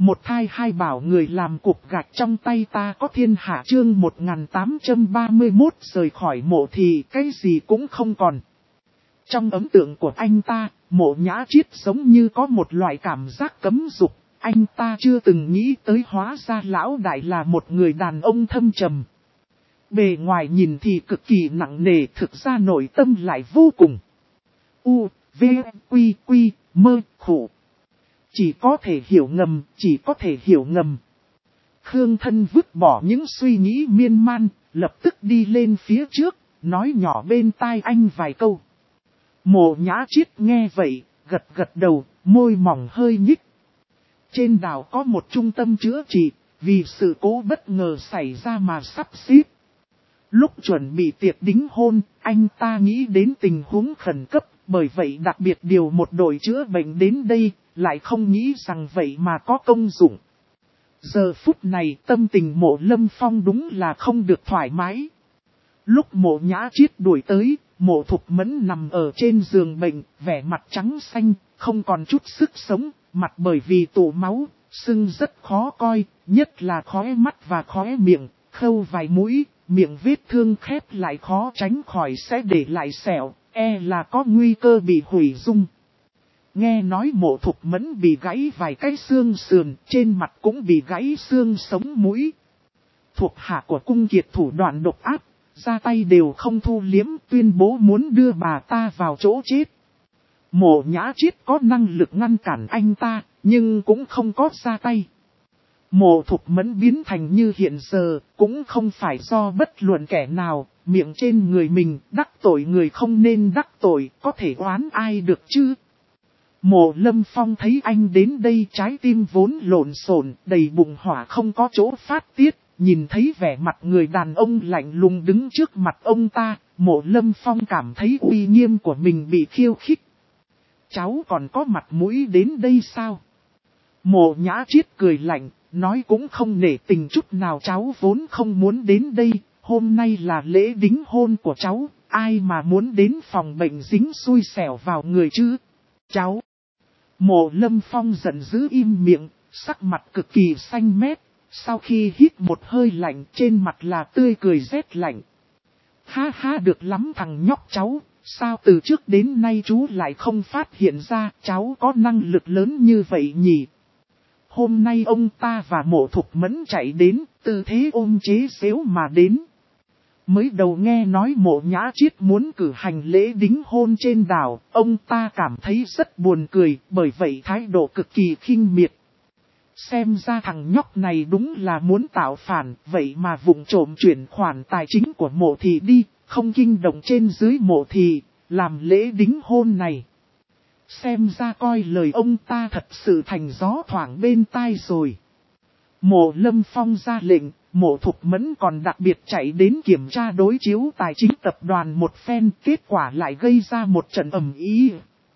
Một thai hai bảo người làm cục gạch trong tay ta có thiên hạ chương 1831 rời khỏi mộ thì cái gì cũng không còn. Trong ấn tượng của anh ta, Mộ Nhã Chiết giống như có một loại cảm giác cấm dục. Anh ta chưa từng nghĩ tới hóa ra lão đại là một người đàn ông thâm trầm. Bề ngoài nhìn thì cực kỳ nặng nề, thực ra nội tâm lại vô cùng. U, V, Quy, Quy, Mơ, Khổ. Chỉ có thể hiểu ngầm, chỉ có thể hiểu ngầm. Khương Thân vứt bỏ những suy nghĩ miên man, lập tức đi lên phía trước, nói nhỏ bên tai anh vài câu. Mộ Nhã Chiết nghe vậy, gật gật đầu, môi mỏng hơi nhích. Trên đảo có một trung tâm chữa trị, vì sự cố bất ngờ xảy ra mà sắp xếp. Lúc chuẩn bị tiệc đính hôn, anh ta nghĩ đến tình huống khẩn cấp, bởi vậy đặc biệt điều một đội chữa bệnh đến đây, lại không nghĩ rằng vậy mà có công dụng. Giờ phút này tâm tình Mộ Lâm Phong đúng là không được thoải mái. Lúc Mộ Nhã Chiết đuổi tới, Mộ Thục Mẫn nằm ở trên giường bệnh, vẻ mặt trắng xanh, không còn chút sức sống, mặt bởi vì tụ máu, sưng rất khó coi, nhất là khóe mắt và khóe miệng, khâu vài mũi, miệng vết thương khép lại khó tránh khỏi sẽ để lại sẹo, là có nguy cơ bị hủy dung. Nghe nói Mộ Thục Mẫn bị gãy vài cái xương sườn, trên mặt cũng bị gãy xương sống mũi. Thuộc hạ của cung kiệt thủ đoạn độc ác, ra tay đều không thu liếm, tuyên bố muốn đưa bà ta vào chỗ chết. Mộ Nhã Chiết có năng lực ngăn cản anh ta, nhưng cũng không có ra tay. Mộ Thục Mẫn biến thành như hiện giờ, cũng không phải do bất luận kẻ nào, miệng trên người mình, đắc tội người không nên đắc tội, có thể oán ai được chứ. Mộ Lâm Phong thấy anh đến đây, trái tim vốn lộn xộn, đầy bụng hỏa không có chỗ phát tiết, nhìn thấy vẻ mặt người đàn ông lạnh lùng đứng trước mặt ông ta, Mộ Lâm Phong cảm thấy uy nghiêm của mình bị khiêu khích. Cháu còn có mặt mũi đến đây sao? Mộ Nhã Chiết cười lạnh, nói cũng không nể tình chút nào, cháu vốn không muốn đến đây, hôm nay là lễ đính hôn của cháu, ai mà muốn đến phòng bệnh dính xui xẻo vào người chứ? Cháu! Mộ Lâm Phong giận dữ im miệng, sắc mặt cực kỳ xanh mét, sau khi hít một hơi lạnh trên mặt là tươi cười rét lạnh. Ha ha, được lắm thằng nhóc cháu, sao từ trước đến nay chú lại không phát hiện ra cháu có năng lực lớn như vậy nhỉ? Hôm nay ông ta và Mộ Thục Mẫn chạy đến, tư thế ôm chế xếu mà đến. Mới đầu nghe nói Mộ Nhã Chiết muốn cử hành lễ đính hôn trên đảo, ông ta cảm thấy rất buồn cười, bởi vậy thái độ cực kỳ khinh miệt. Xem ra thằng nhóc này đúng là muốn tạo phản, vậy mà vụng trộm chuyển khoản tài chính của Mộ Thị đi, không kinh động trên dưới Mộ Thị, làm lễ đính hôn này. Xem ra coi lời ông ta thật sự thành gió thoảng bên tai rồi. Mộ Lâm Phong ra lệnh, Mộ Thục Mẫn còn đặc biệt chạy đến kiểm tra đối chiếu tài chính tập đoàn một phen, kết quả lại gây ra một trận ầm ĩ.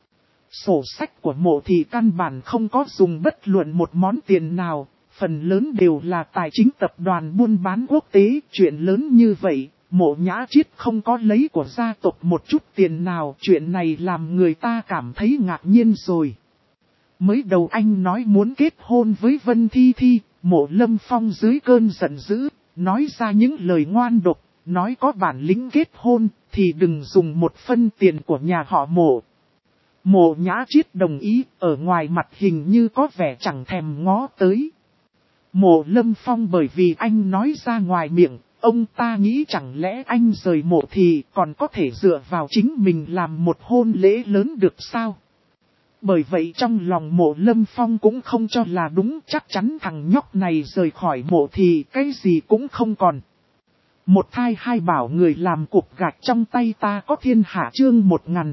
Sổ sách của Mộ Thị căn bản không có dùng bất luận một món tiền nào, phần lớn đều là tài chính tập đoàn buôn bán quốc tế. Chuyện lớn như vậy, Mộ Nhã Chiết không có lấy của gia tộc một chút tiền nào, chuyện này làm người ta cảm thấy ngạc nhiên rồi. Mới đầu anh nói muốn kết hôn với Vân Thi Thi, Mộ Lâm Phong dưới cơn giận dữ, nói ra những lời ngoan độc, nói có bản lĩnh kết hôn, thì đừng dùng một phân tiền của nhà họ Mộ. Mộ Nhã Chiết đồng ý, ở ngoài mặt hình như có vẻ chẳng thèm ngó tới. Mộ Lâm Phong bởi vì anh nói ra ngoài miệng, ông ta nghĩ chẳng lẽ anh rời Mộ thì còn có thể dựa vào chính mình làm một hôn lễ lớn được sao? Bởi vậy trong lòng Mộ Lâm Phong cũng không cho là đúng, chắc chắn thằng nhóc này rời khỏi Mộ thì cái gì cũng không còn. Một thai hai bảo người làm cục gạch trong tay ta có thiên hạ chương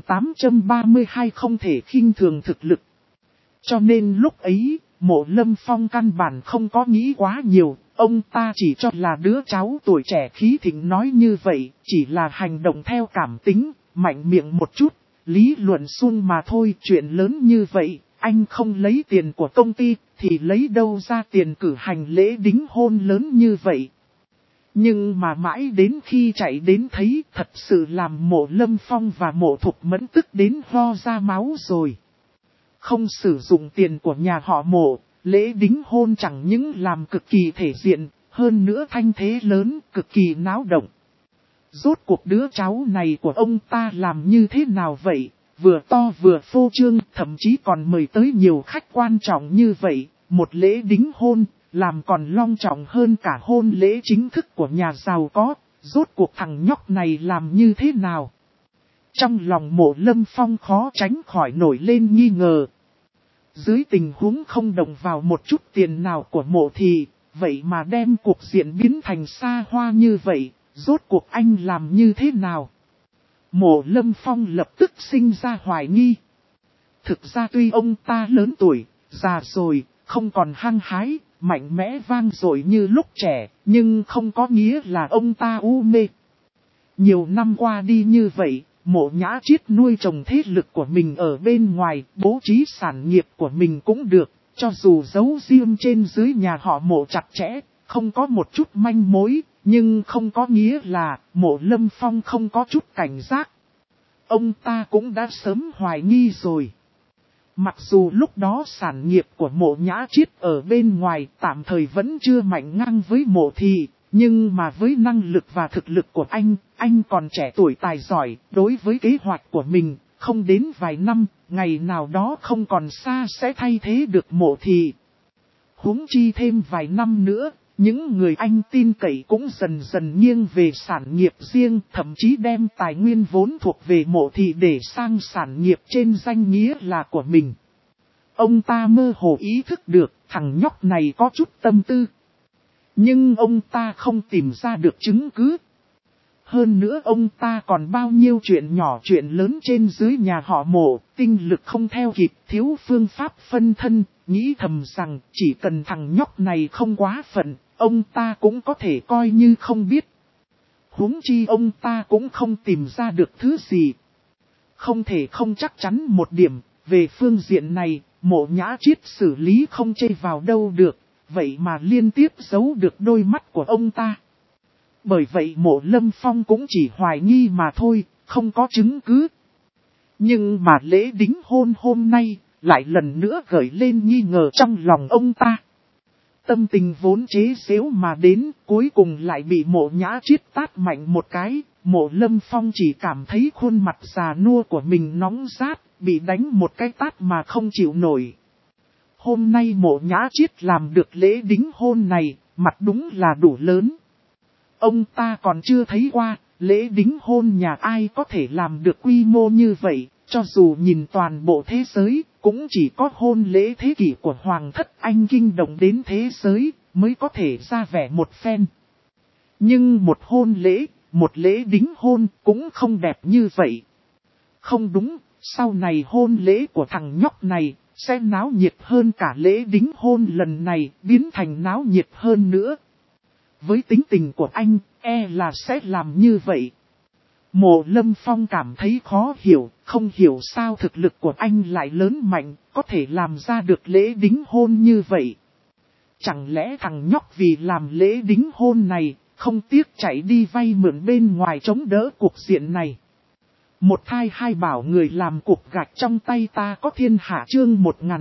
1832 không thể khinh thường thực lực. Cho nên lúc ấy, Mộ Lâm Phong căn bản không có nghĩ quá nhiều, ông ta chỉ cho là đứa cháu tuổi trẻ khí thịnh nói như vậy, chỉ là hành động theo cảm tính, mạnh miệng một chút, lý luận suông mà thôi. Chuyện lớn như vậy, anh không lấy tiền của công ty, thì lấy đâu ra tiền cử hành lễ đính hôn lớn như vậy. Nhưng mà mãi đến khi chạy đến thấy, thật sự làm Mộ Lâm Phong và Mộ Thục Mẫn tức đến ho ra máu rồi. Không sử dụng tiền của nhà họ Mộ, lễ đính hôn chẳng những làm cực kỳ thể diện, hơn nữa thanh thế lớn, cực kỳ náo động. Rốt cuộc đứa cháu này của ông ta làm như thế nào vậy? Vừa to vừa phô trương, thậm chí còn mời tới nhiều khách quan trọng như vậy. Một lễ đính hôn, làm còn long trọng hơn cả hôn lễ chính thức của nhà giàu có. Rốt cuộc thằng nhóc này làm như thế nào? Trong lòng Mộ Lâm Phong khó tránh khỏi nổi lên nghi ngờ. Dưới tình huống không động vào một chút tiền nào của mộ thì, vậy mà đem cuộc diện biến thành xa hoa như vậy, rốt cuộc anh làm như thế nào? Mộ Lâm Phong lập tức sinh ra hoài nghi. Thực ra tuy ông ta lớn tuổi, già rồi, không còn hăng hái, mạnh mẽ vang dội như lúc trẻ, nhưng không có nghĩa là ông ta u mê. Nhiều năm qua đi như vậy, Mộ Nhã Chiết nuôi trồng thế lực của mình ở bên ngoài, bố trí sản nghiệp của mình cũng được, cho dù giấu riêng trên dưới nhà họ Mộ chặt chẽ, không có một chút manh mối, nhưng không có nghĩa là Mộ Lâm Phong không có chút cảnh giác. Ông ta cũng đã sớm hoài nghi rồi. Mặc dù lúc đó sản nghiệp của Mộ Nhã Chiết ở bên ngoài tạm thời vẫn chưa mạnh ngang với Mộ Thị, nhưng mà với năng lực và thực lực của anh còn trẻ tuổi tài giỏi, đối với kế hoạch của mình, không đến vài năm, ngày nào đó không còn xa sẽ thay thế được Mộ Thị. Huống chi thêm vài năm nữa, những người anh tin cậy cũng dần dần nghiêng về sản nghiệp riêng, thậm chí đem tài nguyên vốn thuộc về Mộ Thị để sang sản nghiệp trên danh nghĩa là của mình. Ông ta mơ hồ ý thức được thằng nhóc này có chút tâm tư. Nhưng ông ta không tìm ra được chứng cứ. Hơn nữa ông ta còn bao nhiêu chuyện nhỏ chuyện lớn trên dưới nhà họ Mộ, tinh lực không theo kịp, thiếu phương pháp phân thân, nghĩ thầm rằng chỉ cần thằng nhóc này không quá phận, ông ta cũng có thể coi như không biết. Huống chi ông ta cũng không tìm ra được thứ gì. Không thể không chắc chắn một điểm, về phương diện này, Mộ Nhã Chiết xử lý không chê vào đâu được. Vậy mà liên tiếp giấu được đôi mắt của ông ta. Bởi vậy Mộ Lâm Phong cũng chỉ hoài nghi mà thôi, không có chứng cứ. Nhưng mà lễ đính hôn hôm nay, lại lần nữa gợi lên nghi ngờ trong lòng ông ta. Tâm tình vốn chế giễu mà đến, cuối cùng lại bị Mộ Nhã Chiết tát mạnh một cái. Mộ Lâm Phong chỉ cảm thấy khuôn mặt già nua của mình nóng rát, bị đánh một cái tát mà không chịu nổi. Hôm nay Mộ Nhã Chiết làm được lễ đính hôn này, mặt đúng là đủ lớn. Ông ta còn chưa thấy qua, lễ đính hôn nhà ai có thể làm được quy mô như vậy, cho dù nhìn toàn bộ thế giới, cũng chỉ có hôn lễ thế kỷ của Hoàng thất Anh kinh động đến thế giới, mới có thể ra vẻ một phen. Nhưng một hôn lễ, một lễ đính hôn cũng không đẹp như vậy. Không đúng, sau này hôn lễ của thằng nhóc này, sẽ náo nhiệt hơn cả lễ đính hôn lần này, biến thành náo nhiệt hơn nữa. Với tính tình của anh, là sẽ làm như vậy. Mộ Lâm Phong cảm thấy khó hiểu, không hiểu sao thực lực của anh lại lớn mạnh, có thể làm ra được lễ đính hôn như vậy. Chẳng lẽ thằng nhóc vì làm lễ đính hôn này, không tiếc chạy đi vay mượn bên ngoài chống đỡ cuộc diện này. Một thai hai bảo người làm cục gạch trong tay ta có thiên hạ chương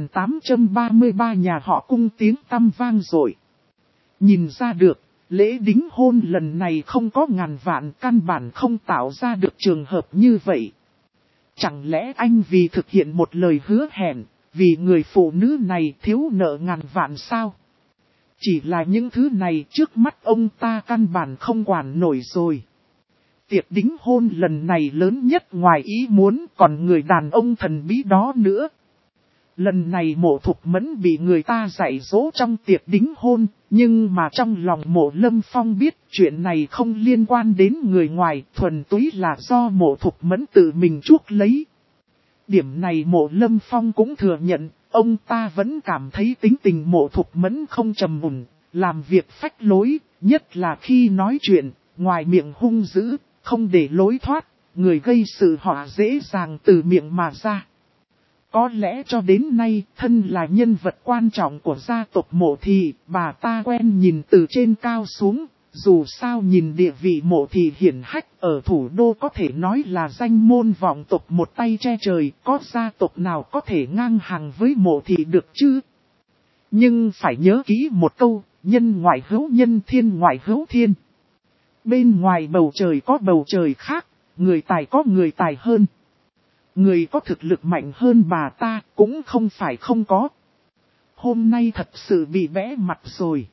1833 nhà họ Cung tiếng tăm vang rồi. Nhìn ra được, lễ đính hôn lần này không có ngàn vạn, căn bản không tạo ra được trường hợp như vậy. Chẳng lẽ anh vì thực hiện một lời hứa hẹn, vì người phụ nữ này thiếu nợ ngàn vạn sao? Chỉ là những thứ này trước mắt ông ta căn bản không quản nổi rồi. Tiệc đính hôn lần này lớn nhất ngoài ý muốn, còn người đàn ông thần bí đó nữa. Lần này Mộ Thục Mẫn bị người ta dạy dỗ trong tiệc đính hôn, nhưng mà trong lòng Mộ Lâm Phong biết chuyện này không liên quan đến người ngoài, thuần túy là do Mộ Thục Mẫn tự mình chuốc lấy. Điểm này Mộ Lâm Phong cũng thừa nhận, ông ta vẫn cảm thấy tính tình Mộ Thục Mẫn không trầm mùn, làm việc phách lối, nhất là khi nói chuyện, ngoài miệng hung dữ, không để lối thoát, người gây sự họa dễ dàng từ miệng mà ra. Có lẽ cho đến nay, thân là nhân vật quan trọng của gia tộc Mộ Thị, bà ta quen nhìn từ trên cao xuống, dù sao nhìn địa vị Mộ Thị hiển hách ở thủ đô có thể nói là danh môn vọng tộc một tay che trời, có gia tộc nào có thể ngang hàng với Mộ Thị được chứ? Nhưng phải nhớ kỹ một câu, nhân ngoại hữu nhân, thiên ngoại hữu thiên. Bên ngoài bầu trời có bầu trời khác, người tài có người tài hơn. Người có thực lực mạnh hơn bà ta cũng không phải không có. Hôm nay thật sự bị bẽ mặt rồi.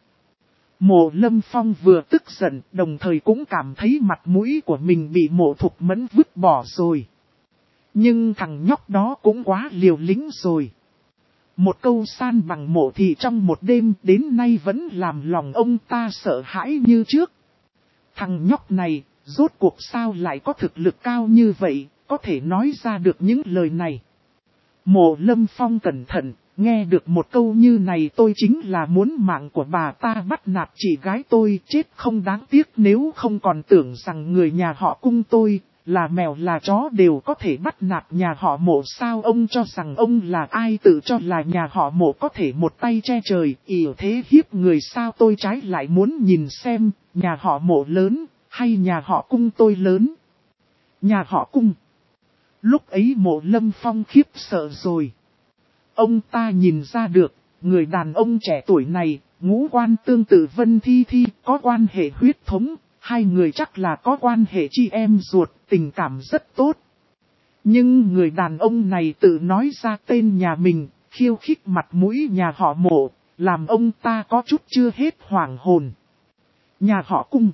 Mộ Lâm Phong vừa tức giận, đồng thời cũng cảm thấy mặt mũi của mình bị Mộ Thục Mẫn vứt bỏ rồi. Nhưng thằng nhóc đó cũng quá liều lĩnh rồi. Một câu san bằng Mộ thị trong một đêm đến nay vẫn làm lòng ông ta sợ hãi như trước. Thằng nhóc này, rốt cuộc sao lại có thực lực cao như vậy, có thể nói ra được những lời này. Mộ Lâm Phong cẩn thận, nghe được một câu như này tôi chính là muốn mạng của bà ta bắt nạt chị gái tôi chết không đáng tiếc nếu không còn tưởng rằng người nhà họ Cung tôi, là mèo là chó đều có thể bắt nạt nhà họ Mộ sao ông cho rằng ông là ai tự cho là nhà họ Mộ có thể một tay che trời, ỉa thế hiếp người sao tôi trái lại muốn nhìn xem, nhà họ Mộ lớn, hay nhà họ Cung tôi lớn. Nhà họ Cung. Lúc ấy Mộ Lâm Phong khiếp sợ rồi. Ông ta nhìn ra được, người đàn ông trẻ tuổi này, ngũ quan tương tự Vân Thi Thi, có quan hệ huyết thống, hai người chắc là có quan hệ chị em ruột, tình cảm rất tốt. Nhưng người đàn ông này tự nói ra tên nhà mình, khiêu khích mặt mũi nhà họ Mộ, làm ông ta có chút chưa hết hoảng hồn. Nhà họ Cung.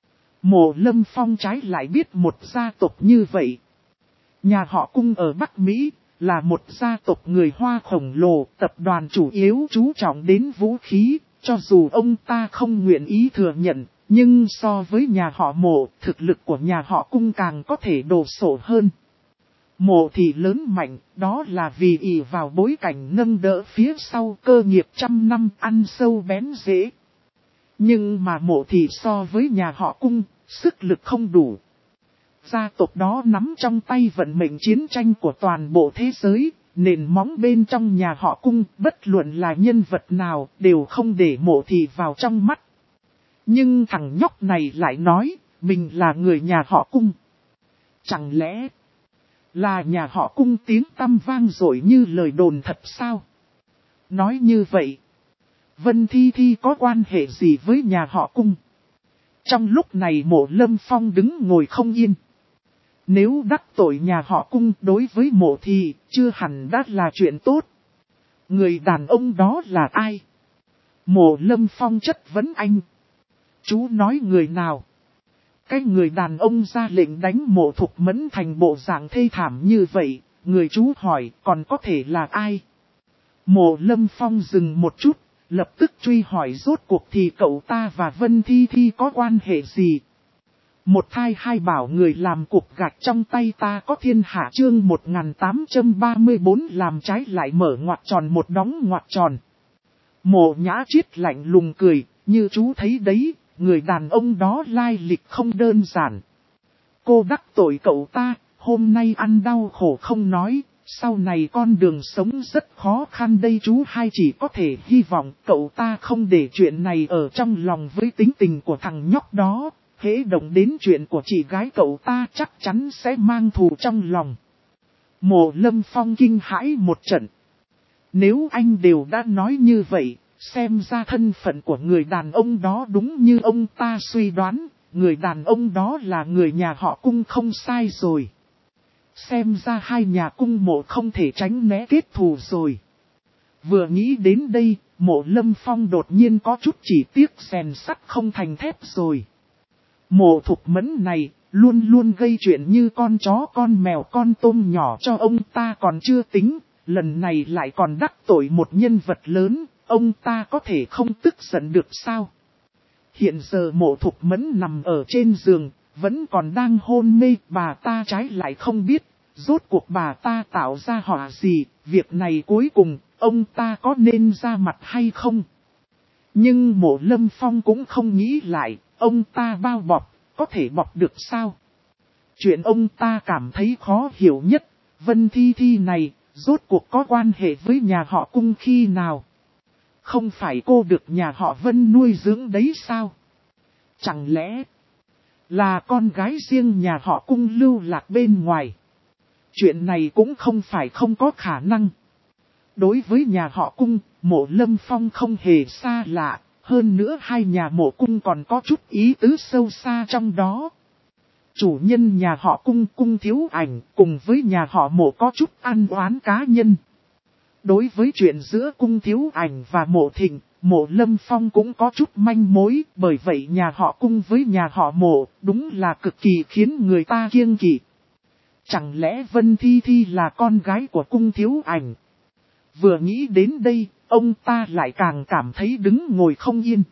Mộ Lâm Phong trái lại biết một gia tộc như vậy. Nhà họ Cung ở Bắc Mỹ, là một gia tộc người Hoa khổng lồ, tập đoàn chủ yếu chú trọng đến vũ khí, cho dù ông ta không nguyện ý thừa nhận, nhưng so với nhà họ Mộ, thực lực của nhà họ Cung càng có thể đồ sộ hơn. Mộ thì lớn mạnh, đó là vì ỷ vào bối cảnh nâng đỡ phía sau cơ nghiệp trăm năm ăn sâu bén rễ. Nhưng mà Mộ thì so với nhà họ Cung, sức lực không đủ. Gia tộc đó nắm trong tay vận mệnh chiến tranh của toàn bộ thế giới, nền móng bên trong nhà họ Cung, bất luận là nhân vật nào, đều không để Mộ thị vào trong mắt. Nhưng thằng nhóc này lại nói, mình là người nhà họ Cung. Chẳng lẽ là nhà họ Cung tiếng tăm vang dội như lời đồn thật sao? Nói như vậy, Vân Thi Thi có quan hệ gì với nhà họ Cung? Trong lúc này Mộ Lâm Phong đứng ngồi không yên. Nếu đắc tội nhà họ Cung đối với Mộ thì chưa hẳn đã là chuyện tốt. Người đàn ông đó là ai? Mộ Lâm Phong chất vấn anh. Chú nói người nào? Cái người đàn ông ra lệnh đánh Mộ Thục Mẫn thành bộ dạng thê thảm như vậy, người chú hỏi còn có thể là ai? Mộ Lâm Phong dừng một chút, lập tức truy hỏi rốt cuộc thì cậu ta và Vân Thi Thi có quan hệ gì? Một thai hai bảo người làm cục gạch trong tay ta có thiên hạ chương 1834 làm trái lại mở ngoặc tròn một đóng ngoặc tròn. Mộ Nhã Triết lạnh lùng cười, như chú thấy đấy, người đàn ông đó lai lịch không đơn giản. Cô đắc tội cậu ta, hôm nay ăn đau khổ không nói, sau này con đường sống rất khó khăn đây chú hai chỉ có thể hy vọng cậu ta không để chuyện này ở trong lòng với tính tình của thằng nhóc đó. Hễ động đến chuyện của chị gái cậu ta chắc chắn sẽ mang thù trong lòng. Mộ Lâm Phong kinh hãi một trận. Nếu anh đều đã nói như vậy, xem ra thân phận của người đàn ông đó đúng như ông ta suy đoán, người đàn ông đó là người nhà họ Cung không sai rồi. Xem ra hai nhà Cung Mộ không thể tránh né kết thù rồi. Vừa nghĩ đến đây, Mộ Lâm Phong đột nhiên có chút chỉ tiếc rèn sắt không thành thép rồi. Mộ Thục Mẫn này, luôn luôn gây chuyện như con chó con mèo con tôm nhỏ cho ông ta còn chưa tính, lần này lại còn đắc tội một nhân vật lớn, ông ta có thể không tức giận được sao? Hiện giờ Mộ Thục Mẫn nằm ở trên giường, vẫn còn đang hôn mê, bà ta trái lại không biết, rốt cuộc bà ta tạo ra họa gì, việc này cuối cùng, ông ta có nên ra mặt hay không? Nhưng Mộ Lâm Phong cũng không nghĩ lại, ông ta bao bọc, có thể bọc được sao? Chuyện ông ta cảm thấy khó hiểu nhất, Vân Thi Thi này, rốt cuộc có quan hệ với nhà họ Cung khi nào? Không phải cô được nhà họ Vân nuôi dưỡng đấy sao? Chẳng lẽ là con gái riêng nhà họ Cung lưu lạc bên ngoài? Chuyện này cũng không phải không có khả năng. Đối với nhà họ Cung, Mộ Lâm Phong không hề xa lạ, hơn nữa hai nhà Mộ Cung còn có chút ý tứ sâu xa trong đó. Chủ nhân nhà họ Cung Cung Thiếu Ảnh cùng với nhà họ Mộ có chút ăn oán cá nhân. Đối với chuyện giữa Cung Thiếu Ảnh và Mộ Thịnh, Mộ Lâm Phong cũng có chút manh mối, bởi vậy nhà họ Cung với nhà họ Mộ đúng là cực kỳ khiến người ta kiêng kỵ. Chẳng lẽ Vân Thi Thi là con gái của Cung Thiếu Ảnh? Vừa nghĩ đến đây, ông ta lại càng cảm thấy đứng ngồi không yên.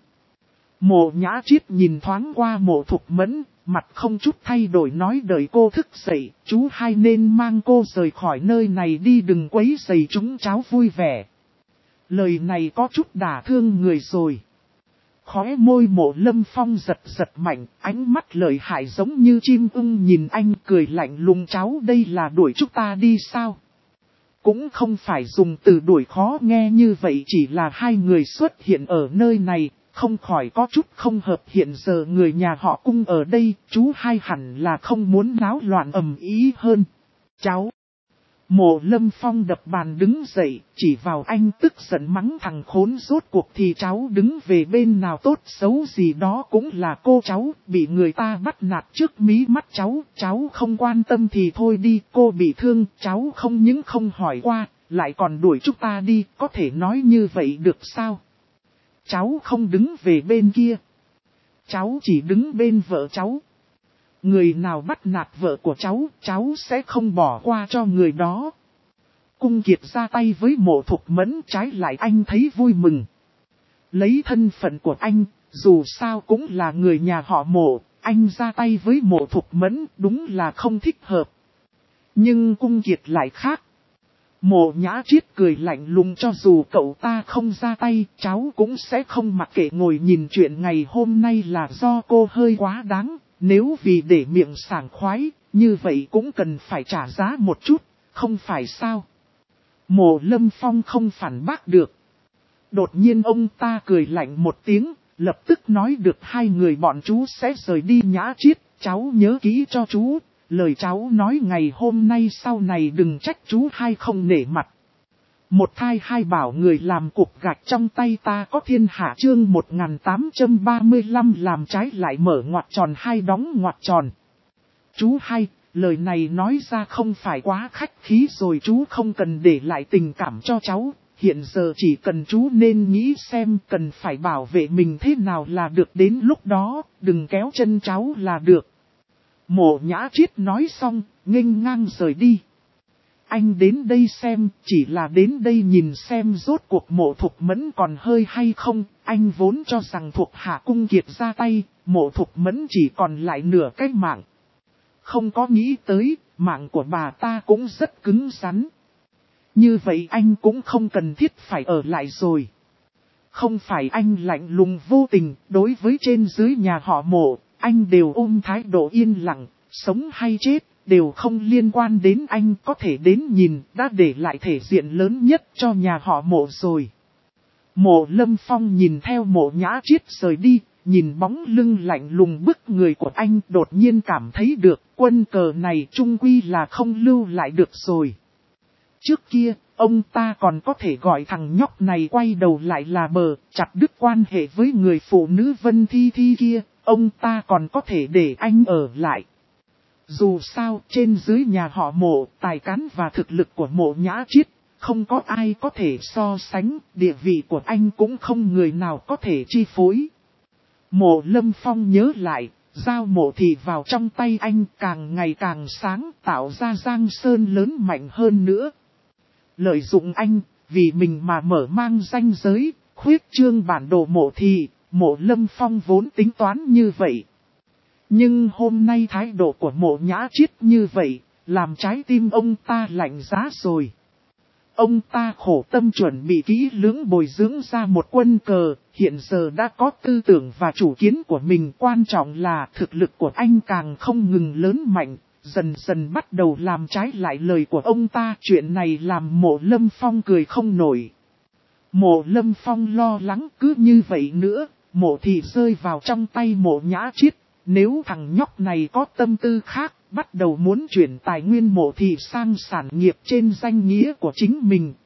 Mộ Nhã Triết nhìn thoáng qua Mộ Thục Mẫn, mặt không chút thay đổi nói đợi cô thức dậy, chú hai nên mang cô rời khỏi nơi này đi, đừng quấy rầy chúng cháu vui vẻ. Lời này có chút đả thương người rồi. Khóe môi Mộ Lâm Phong giật giật mạnh, ánh mắt lợi hại giống như chim ưng nhìn anh cười lạnh lùng, cháu đây là đuổi chúng ta đi sao? Cũng không phải dùng từ đuổi khó nghe như vậy, chỉ là hai người xuất hiện ở nơi này, không khỏi có chút không hợp. Hiện giờ người nhà họ Cung ở đây, chú hai hẳn là không muốn náo loạn ầm ĩ hơn. Cháu! Mộ Lâm Phong đập bàn đứng dậy, chỉ vào anh tức giận mắng thằng khốn, rốt cuộc thì cháu đứng về bên nào, tốt xấu gì đó cũng là cô cháu, bị người ta bắt nạt trước mí mắt cháu không quan tâm thì thôi đi, cô bị thương, cháu không những không hỏi qua, lại còn đuổi chúng ta đi, có thể nói như vậy được sao? Cháu không đứng về bên kia, cháu chỉ đứng bên vợ cháu. Người nào bắt nạt vợ của cháu sẽ không bỏ qua cho người đó. Cung Kiệt ra tay với Mộ Thục Mẫn, trái lại anh thấy vui mừng. Lấy thân phận của anh, dù sao cũng là người nhà họ Mộ, anh ra tay với Mộ Thục Mẫn đúng là không thích hợp. Nhưng Cung Kiệt lại khác. Mộ Nhã Triết cười lạnh lùng, cho dù cậu ta không ra tay, cháu cũng sẽ không mặc kệ ngồi nhìn chuyện ngày hôm nay là do cô hơi quá đáng. Nếu vì để miệng sảng khoái, như vậy cũng cần phải trả giá một chút, không phải sao? Mộ Lâm Phong không phản bác được. Đột nhiên ông ta cười lạnh một tiếng, lập tức nói được hai người bọn chú sẽ rời đi. Nhã Triết, cháu nhớ kỹ cho chú, lời cháu nói ngày hôm nay sau này đừng trách chú hai không nể mặt. Một thai hai bảo người làm cục gạch trong tay ta có thiên hạ, chương 1835 làm trái lại mở ngoặc tròn hai đóng ngoặc tròn. Chú hai, lời này nói ra không phải quá khách khí rồi, chú không cần để lại tình cảm cho cháu, hiện giờ chỉ cần chú nên nghĩ xem cần phải bảo vệ mình thế nào là được, đến lúc đó đừng kéo chân cháu là được. Mộ Nhã Triết nói xong, nghênh ngang rời đi. Anh đến đây xem, chỉ là đến đây nhìn xem rốt cuộc Mộ Thục Mẫn còn hơi hay không, anh vốn cho rằng thuộc hạ Cung Kiệt ra tay, Mộ Thục Mẫn chỉ còn lại nửa cái mạng. Không có nghĩ tới, mạng của bà ta cũng rất cứng rắn. Như vậy anh cũng không cần thiết phải ở lại rồi. Không phải anh lạnh lùng vô tình, đối với trên dưới nhà họ Mộ, anh đều ôm thái độ yên lặng, sống hay chết đều không liên quan đến anh, có thể đến nhìn, đã để lại thể diện lớn nhất cho nhà họ Mộ rồi. Mộ Lâm Phong nhìn theo Mộ Nhã Triết rời đi, nhìn bóng lưng lạnh lùng bức người của anh, đột nhiên cảm thấy được quân cờ này chung quy là không lưu lại được rồi. Trước kia, ông ta còn có thể gọi thằng nhóc này quay đầu lại là bờ, chặt đứt quan hệ với người phụ nữ Vân Thi Thi kia, ông ta còn có thể để anh ở lại. Dù sao, trên dưới nhà họ Mộ, tài cán và thực lực của Mộ Nhã Triết, không có ai có thể so sánh, địa vị của anh cũng không người nào có thể chi phối. Mộ Lâm Phong nhớ lại, dao Mộ Thị vào trong tay anh càng ngày càng sáng, tạo ra giang sơn lớn mạnh hơn nữa. Lợi dụng anh, vì mình mà mở mang ranh giới, khuyết trương bản đồ Mộ Thị, Mộ Lâm Phong vốn tính toán như vậy. Nhưng hôm nay thái độ của Mộ Nhã Triết như vậy, làm trái tim ông ta lạnh giá rồi. Ông ta khổ tâm chuẩn bị kỹ lưỡng bồi dưỡng ra một quân cờ, hiện giờ đã có tư tưởng và chủ kiến của mình, quan trọng là thực lực của anh càng không ngừng lớn mạnh, dần dần bắt đầu làm trái lại lời của ông ta. Chuyện này làm Mộ Lâm Phong cười không nổi. Mộ Lâm Phong lo lắng cứ như vậy nữa, Mộ Thị rơi vào trong tay Mộ Nhã Triết. Nếu thằng nhóc này có tâm tư khác, bắt đầu muốn chuyển tài nguyên Mộ Thị sang sản nghiệp trên danh nghĩa của chính mình,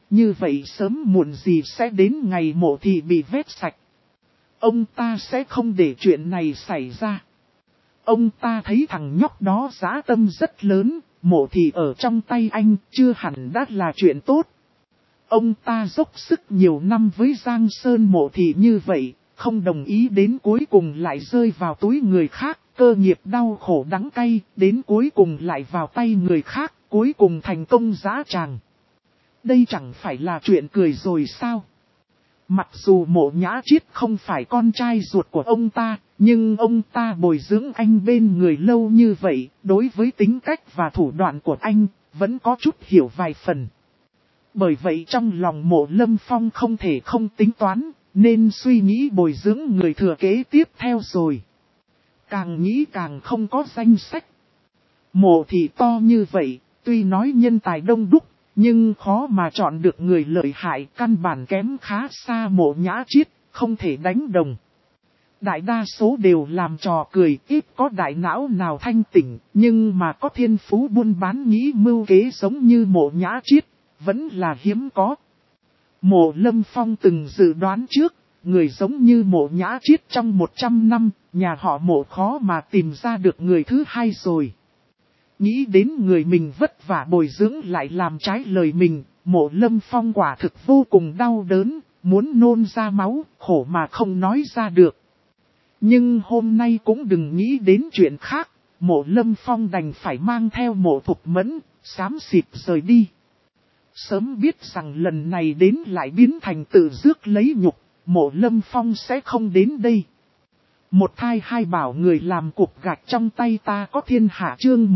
như vậy sớm muộn gì sẽ đến ngày mộ thị bị vét sạch. Ông ta sẽ không để chuyện này xảy ra. Ông ta thấy thằng nhóc đó dã tâm rất lớn, mộ thị ở trong tay anh chưa hẳn đã là chuyện tốt. Ông ta dốc sức nhiều năm với Giang Sơn mộ thị như vậy, không đồng ý đến cuối cùng lại rơi vào túi người khác, cơ nghiệp đau khổ đắng cay, đến cuối cùng lại vào tay người khác, cuối cùng thành công dã tràng. Đây chẳng phải là chuyện cười rồi sao? Mặc dù Mộ Nhã Chiết không phải con trai ruột của ông ta, nhưng ông ta bồi dưỡng anh bên người lâu như vậy, đối với tính cách và thủ đoạn của anh, vẫn có chút hiểu vài phần. Bởi vậy trong lòng Mộ Lâm Phong không thể không tính toán, nên suy nghĩ bồi dưỡng người thừa kế tiếp theo rồi. Càng nghĩ càng không có danh sách. Mộ thị to như vậy, tuy nói nhân tài đông đúc, nhưng khó mà chọn được người lợi hại, căn bản kém khá xa Mộ Nhã Chiết, không thể đánh đồng. Đại đa số đều làm trò cười, ít có đại não nào thanh tỉnh, nhưng mà có thiên phú buôn bán nghĩ mưu kế giống như Mộ Nhã Chiết, vẫn là hiếm có. Mộ Lâm Phong từng dự đoán trước, người giống như Mộ Nhã Chiết trong 100 năm, nhà họ Mộ khó mà tìm ra được người thứ hai rồi. Nghĩ đến người mình vất vả bồi dưỡng lại làm trái lời mình, Mộ Lâm Phong quả thực vô cùng đau đớn, muốn nôn ra máu, khổ mà không nói ra được. Nhưng hôm nay cũng đừng nghĩ đến chuyện khác, Mộ Lâm Phong đành phải mang theo Mộ Thục Mẫn, xám xịt rời đi. Sớm biết rằng lần này đến lại biến thành tự rước lấy nhục, Mộ Lâm Phong sẽ không đến đây. Một thai hai bảo người làm cục gạch trong tay ta có thiên hạ chương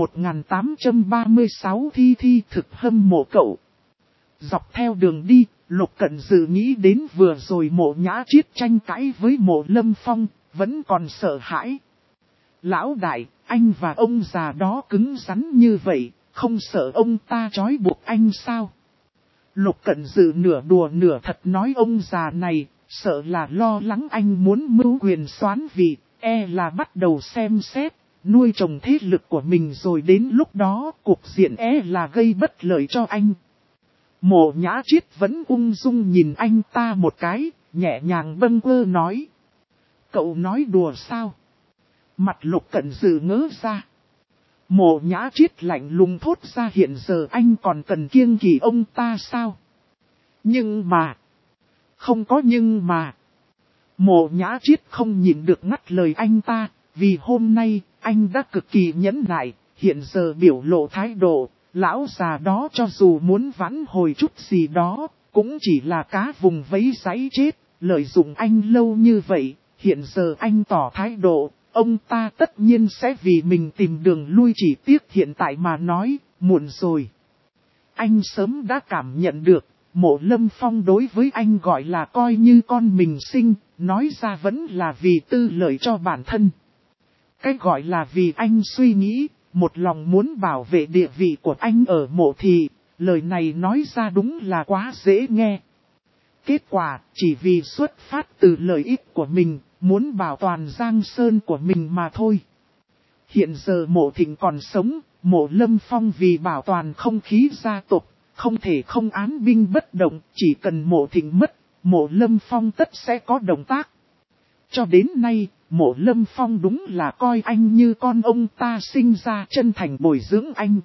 1836 thi thực hâm mộ cậu. Dọc theo đường đi, Lục Cận Dừ nghĩ đến vừa rồi Mộ Nhã Chiết tranh cãi với Mộ Lâm Phong, vẫn còn sợ hãi. Lão đại, anh và ông già đó cứng rắn như vậy, không sợ ông ta trói buộc anh sao? Lục Cận Dừ nửa đùa nửa thật nói ông già này, sợ là lo lắng anh muốn mưu quyền soán vị, là bắt đầu xem xét, nuôi trồng thế lực của mình rồi đến lúc đó cục diện là gây bất lợi cho anh. Mộ Nhã Chiết vẫn ung dung nhìn anh ta một cái, nhẹ nhàng bâng quơ nói. Cậu nói đùa sao? Mặt Lục Cận Dừ ngớ ra. Mộ Nhã Chiết lạnh lùng thốt ra hiện giờ anh còn cần kiêng kỵ ông ta sao? Nhưng mà... Không có nhưng mà. Mộ Nhã Chiết không nhịn được ngắt lời anh ta, vì hôm nay anh đã cực kỳ nhẫn nại, hiện giờ biểu lộ thái độ, lão già đó cho dù muốn vãn hồi chút gì đó, cũng chỉ là cá vùng vẫy giấy chết, lợi dụng anh lâu như vậy, hiện giờ anh tỏ thái độ, ông ta tất nhiên sẽ vì mình tìm đường lui, chỉ tiếc hiện tại mà nói, muộn rồi. Anh sớm đã cảm nhận được. Mộ Lâm Phong đối với anh gọi là coi như con mình sinh, nói ra vẫn là vì tư lợi cho bản thân. Cái gọi là vì anh suy nghĩ, một lòng muốn bảo vệ địa vị của anh ở Mộ thị, lời này nói ra đúng là quá dễ nghe. Kết quả, chỉ vì xuất phát từ lợi ích của mình, muốn bảo toàn Giang Sơn của mình mà thôi. Hiện giờ Mộ Thịnh còn sống, Mộ Lâm Phong vì bảo toàn không khí gia tộc, không thể không án binh bất động, chỉ cần Mộ Thịnh mất, Mộ Lâm Phong tất sẽ có động tác. Cho đến nay, Mộ Lâm Phong đúng là coi anh như con ông ta sinh ra, chân thành bồi dưỡng anh.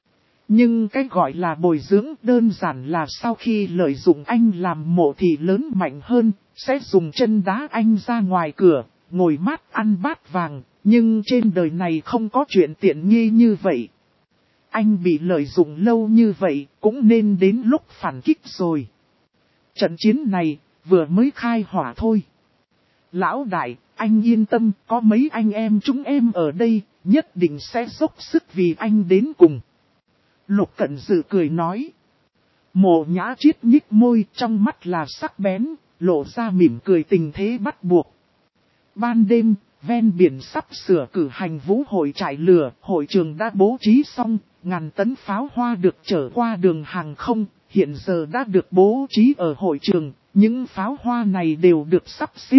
Nhưng cái gọi là bồi dưỡng đơn giản là sau khi lợi dụng anh làm Mộ thị lớn mạnh hơn, sẽ dùng chân đá anh ra ngoài cửa, ngồi mát ăn bát vàng, nhưng trên đời này không có chuyện tiện nghi như vậy. Anh bị lợi dụng lâu như vậy, cũng nên đến lúc phản kích rồi. Trận chiến này, vừa mới khai hỏa thôi. Lão đại, anh yên tâm, có mấy anh em chúng em ở đây, nhất định sẽ dốc sức vì anh đến cùng. Lục Cận Dừ cười nói. Mộ Nhã Chiết nhích môi, trong mắt là sắc bén, lộ ra mỉm cười tình thế bắt buộc. Ban đêm, ven biển sắp sửa cử hành vũ hội trại lửa, hội trường đã bố trí xong, ngàn tấn pháo hoa được trở qua đường hàng không, hiện giờ đã được bố trí ở hội trường, những pháo hoa này đều được sắp xếp.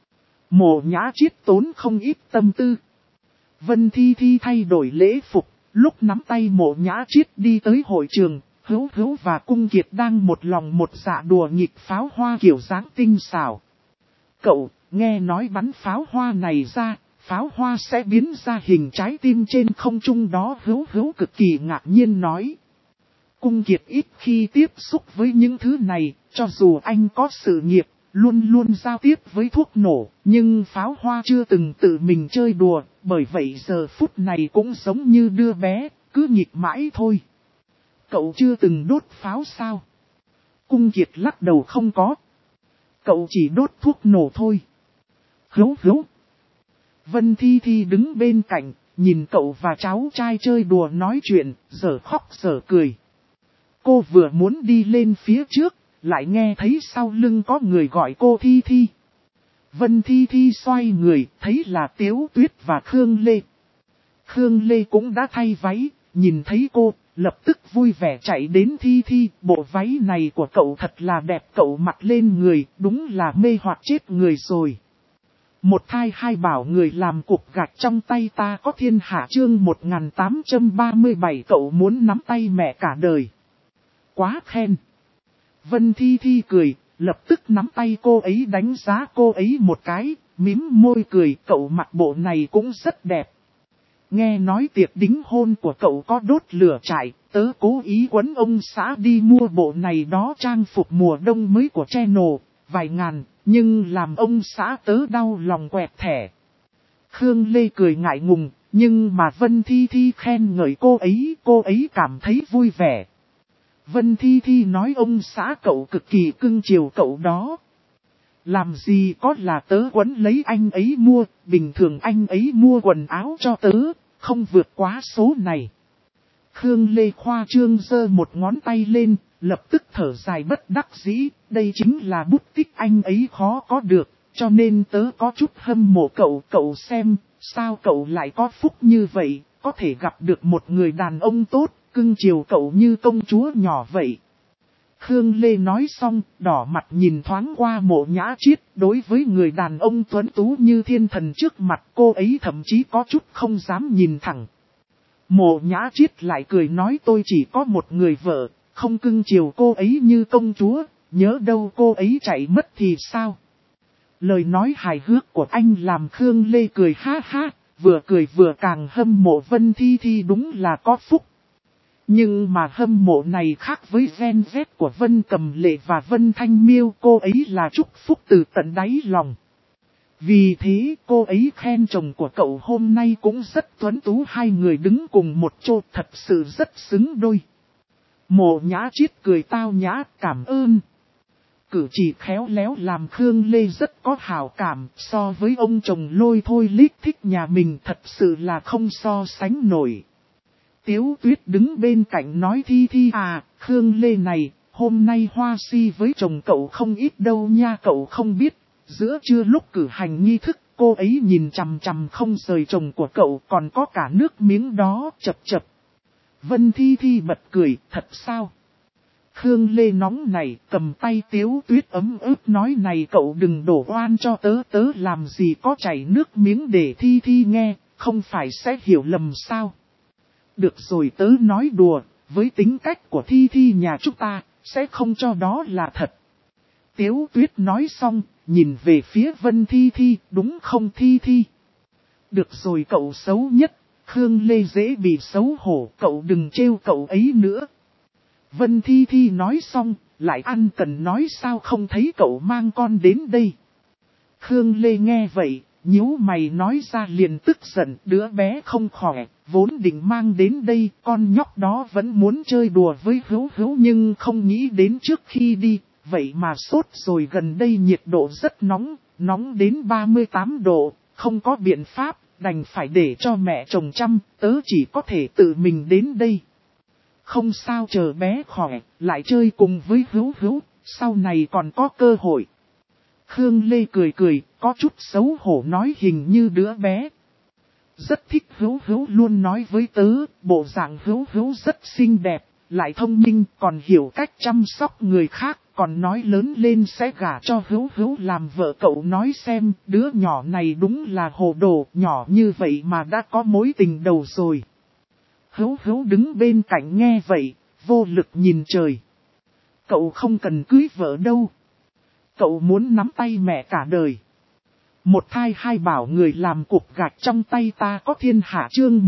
Mộ Nhã Chiết tốn không ít tâm tư. Vân Thi Thi thay đổi lễ phục, lúc nắm tay Mộ Nhã Chiết đi tới hội trường, Hữu Hữu và Cung Kiệt đang một lòng một dạ đùa nghịch pháo hoa kiểu dáng tinh xảo. Cậu, nghe nói bắn pháo hoa này ra, pháo hoa sẽ biến ra hình trái tim trên không trung đó. Hữu Hữu cực kỳ ngạc nhiên nói. Cung Kiệt ít khi tiếp xúc với những thứ này, cho dù anh có sự nghiệp, luôn luôn giao tiếp với thuốc nổ, nhưng pháo hoa chưa từng tự mình chơi đùa, bởi vậy giờ phút này cũng giống như đứa bé, cứ nghịch mãi thôi. Cậu chưa từng đốt pháo sao? Cung Kiệt lắc đầu không có. Cậu chỉ đốt thuốc nổ thôi. Hữu Hữu. Vân Thi Thi đứng bên cạnh, nhìn cậu và cháu trai chơi đùa nói chuyện, giờ khóc giờ cười. Cô vừa muốn đi lên phía trước, lại nghe thấy sau lưng có người gọi cô Thi Thi. Vân Thi Thi xoay người, thấy là Tiếu Tuyết và Khương Lê. Khương Lê cũng đã thay váy, nhìn thấy cô, lập tức vui vẻ chạy đến Thi Thi. Bộ váy này của cậu thật là đẹp, cậu mặc lên người, đúng là mê hoặc chết người rồi. Một thai hai bảo người làm cục gạch trong tay ta có thiên hạ chương 1837 cậu muốn nắm tay mẹ cả đời. Quá khen. Vân Thi Thi cười, lập tức nắm tay cô ấy đánh giá cô ấy một cái, mím môi cười, cậu mặc bộ này cũng rất đẹp. Nghe nói tiệc đính hôn của cậu có đốt lửa trại, tớ cố ý quấn ông xã đi mua bộ này đó, trang phục mùa đông mới của Channel, vài ngàn, nhưng làm ông xã tớ đau lòng quẹt thẻ. Khương Lê cười ngại ngùng, nhưng mà Vân Thi Thi khen ngợi cô ấy cảm thấy vui vẻ. Vân Thi Thi nói ông xã cậu cực kỳ cưng chiều cậu đó. Làm gì có là tớ quấn lấy anh ấy mua, bình thường anh ấy mua quần áo cho tớ, không vượt quá số này. Khương Lê khoa trương giơ một ngón tay lên, lập tức thở dài bất đắc dĩ, đây chính là bút tích anh ấy khó có được, cho nên tớ có chút hâm mộ cậu. Cậu xem, sao cậu lại có phúc như vậy, có thể gặp được một người đàn ông tốt, cưng chiều cậu như công chúa nhỏ vậy. Khương Lê nói xong, đỏ mặt nhìn thoáng qua Mộ Nhã Chiết, đối với người đàn ông tuấn tú như thiên thần trước mặt cô ấy thậm chí có chút không dám nhìn thẳng. Mộ Nhã Chiết lại cười nói tôi chỉ có một người vợ, không cưng chiều cô ấy như công chúa, nhớ đâu cô ấy chạy mất thì sao? Lời nói hài hước của anh làm Khương Lê cười ha ha, vừa cười vừa càng hâm mộ Vân Thi Thi đúng là có phúc. Nhưng mà hâm mộ này khác với gen Z của Vân Cầm Lệ và Vân Thanh Miêu, cô ấy là chúc phúc từ tận đáy lòng. Vì thế cô ấy khen chồng của cậu hôm nay cũng rất tuấn tú, hai người đứng cùng một chỗ thật sự rất xứng đôi. Mộ Nhã Chiết cười tao nhã cảm ơn. Cử chỉ khéo léo làm Khương Lê rất có hảo cảm, so với ông chồng lôi thôi lít thích nhà mình thật sự là không so sánh nổi. Tiếu Tuyết đứng bên cạnh nói Thi Thi à, Khương Lê này, hôm nay hoa si với chồng cậu không ít đâu nha, cậu không biết. Giữa trưa lúc cử hành nghi thức, cô ấy nhìn chằm chằm không rời chồng của cậu, còn có cả nước miếng đó, chập chập. Vân Thi Thi bật cười, thật sao? Khương Lê nóng này, cầm tay Tiếu Tuyết ấm ức nói này cậu đừng đổ oan cho tớ làm gì có chảy nước miếng để Thi Thi nghe, không phải sẽ hiểu lầm sao? Được rồi tớ nói đùa, với tính cách của Thi Thi nhà chúng ta, sẽ không cho đó là thật. Tiếu Tuyết nói xong, nhìn về phía Vân Thi Thi, đúng không Thi Thi? Được rồi cậu xấu nhất, Khương Lê dễ bị xấu hổ, cậu đừng trêu cậu ấy nữa. Vân Thi Thi nói xong, lại ăn cần nói sao không thấy cậu mang con đến đây. Khương Lê nghe vậy, nhíu mày nói ra liền tức giận, đứa bé không khỏe, vốn định mang đến đây, con nhóc đó vẫn muốn chơi đùa với Hữu Hữu nhưng không nghĩ đến trước khi đi, vậy mà sốt rồi, gần đây nhiệt độ rất nóng, nóng đến 38 độ, không có biện pháp, đành phải để cho mẹ chồng chăm, tớ chỉ có thể tự mình đến đây. Không sao, chờ bé khỏe, lại chơi cùng với Hữu Hữu, sau này còn có cơ hội. Khương Lê cười cười, có chút xấu hổ nói hình như đứa bé rất thích Hữu Hữu luôn nói với tớ, bộ dạng Hữu Hữu rất xinh đẹp, lại thông minh, còn hiểu cách chăm sóc người khác, còn nói lớn lên sẽ gả cho Hữu Hữu làm vợ. Cậu nói xem, đứa nhỏ này đúng là hồ đồ, nhỏ như vậy mà đã có mối tình đầu rồi. Hữu Hữu đứng bên cạnh nghe vậy, vô lực nhìn trời. Cậu không cần cưới vợ đâu. Cậu muốn nắm tay mẹ cả đời. Một thai hai bảo người làm cục gạch trong tay ta có thiên hạ chương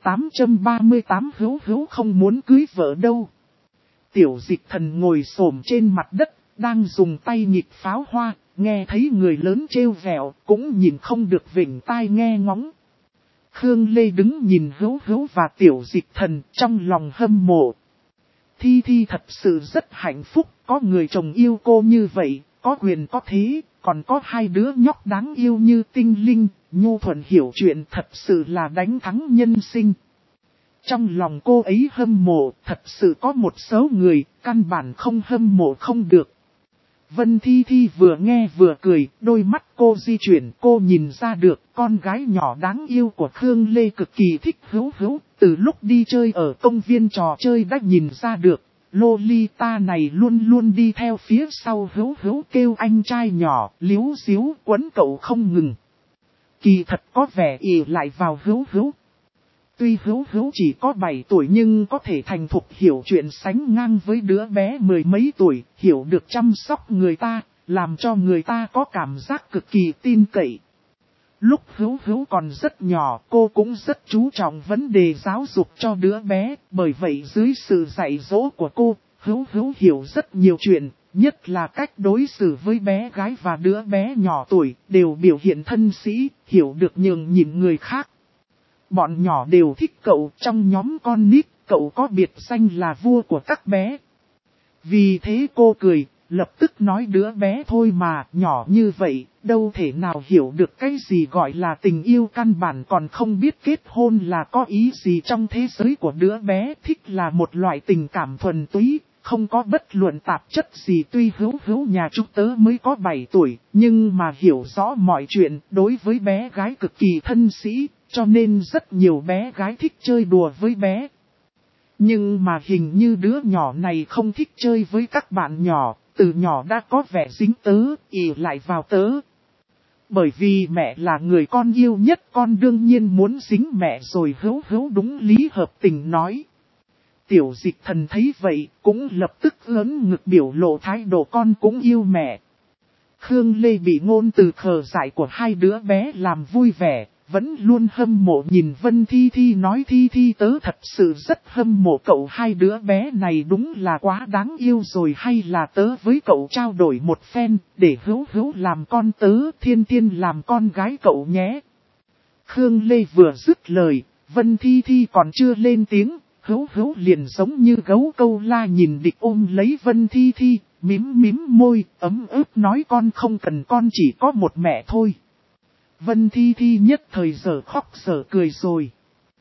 1838 hữu không muốn cưới vợ đâu. Tiểu Dịch Thần ngồi xổm trên mặt đất, đang dùng tay nhịp pháo hoa, nghe thấy người lớn trêu vẹo, cũng nhìn không được vểnh tai nghe ngóng. Khương Lê đứng nhìn hữu và Tiểu Dịch Thần trong lòng hâm mộ. Thi Thi thật sự rất hạnh phúc, có người chồng yêu cô như vậy, có quyền có thế, còn có hai đứa nhóc đáng yêu như Tinh Linh, nhu thuận hiểu chuyện, thật sự là đánh thắng nhân sinh. Trong lòng cô ấy hâm mộ, thật sự có một số người, căn bản không hâm mộ không được. Vân Thi Thi vừa nghe vừa cười, đôi mắt cô di chuyển, cô nhìn ra được con gái nhỏ đáng yêu của Khương Lê cực kỳ thích hữu, từ lúc đi chơi ở công viên trò chơi đã nhìn ra được. Lolita này luôn luôn đi theo phía sau hữu kêu anh trai nhỏ, líu xíu quấn cậu không ngừng. Kỳ thật có vẻ ỷ lại vào hữu. Tuy hữu chỉ có 7 tuổi nhưng có thể thành thục hiểu chuyện sánh ngang với đứa bé mười mấy tuổi, hiểu được chăm sóc người ta, làm cho người ta có cảm giác cực kỳ tin cậy. Lúc hữu còn rất nhỏ, cô cũng rất chú trọng vấn đề giáo dục cho đứa bé, bởi vậy dưới sự dạy dỗ của cô, hữu hiểu rất nhiều chuyện, nhất là cách đối xử với bé gái và đứa bé nhỏ tuổi, đều biểu hiện thân sĩ, hiểu được nhường nhịn người khác. Bọn nhỏ đều thích cậu, trong nhóm con nít, cậu có biệt danh là vua của các bé. Vì thế cô cười, lập tức nói đứa bé thôi mà, nhỏ như vậy, đâu thể nào hiểu được cái gì gọi là tình yêu, căn bản còn không biết kết hôn là có ý gì trong thế giới của đứa bé, thích là một loại tình cảm thuần túy, không có bất luận tạp chất gì. Tuy hữu nhà chúng tớ mới có 7 tuổi, nhưng mà hiểu rõ mọi chuyện, đối với bé gái cực kỳ thân sĩ, cho nên rất nhiều bé gái thích chơi đùa với bé. Nhưng mà hình như đứa nhỏ này không thích chơi với các bạn nhỏ, từ nhỏ đã có vẻ dính tớ, ỷ lại vào tớ. Bởi vì mẹ là người con yêu nhất, con đương nhiên muốn dính mẹ rồi, hữu đúng lý hợp tình nói. Tiểu Dịch Thần thấy vậy, cũng lập tức ớn ngực biểu lộ thái độ con cũng yêu mẹ. Khương Lê bị ngôn từ khờ dại của hai đứa bé làm vui vẻ, vẫn luôn hâm mộ nhìn Vân Thi Thi nói Thi tớ thật sự rất hâm mộ cậu, hai đứa bé này đúng là quá đáng yêu rồi, hay là tớ với cậu trao đổi một phen, để hữu làm con tớ, Thiên Thiên làm con gái cậu nhé. Khương Lê vừa dứt lời, Vân Thi Thi còn chưa lên tiếng, hữu liền giống như gấu câu la nhìn địch ôm lấy Vân Thi Thi, mím môi, ấm ức nói con không cần, con chỉ có một mẹ thôi. Vân Thi Thi nhất thời giờ khóc giờ cười rồi.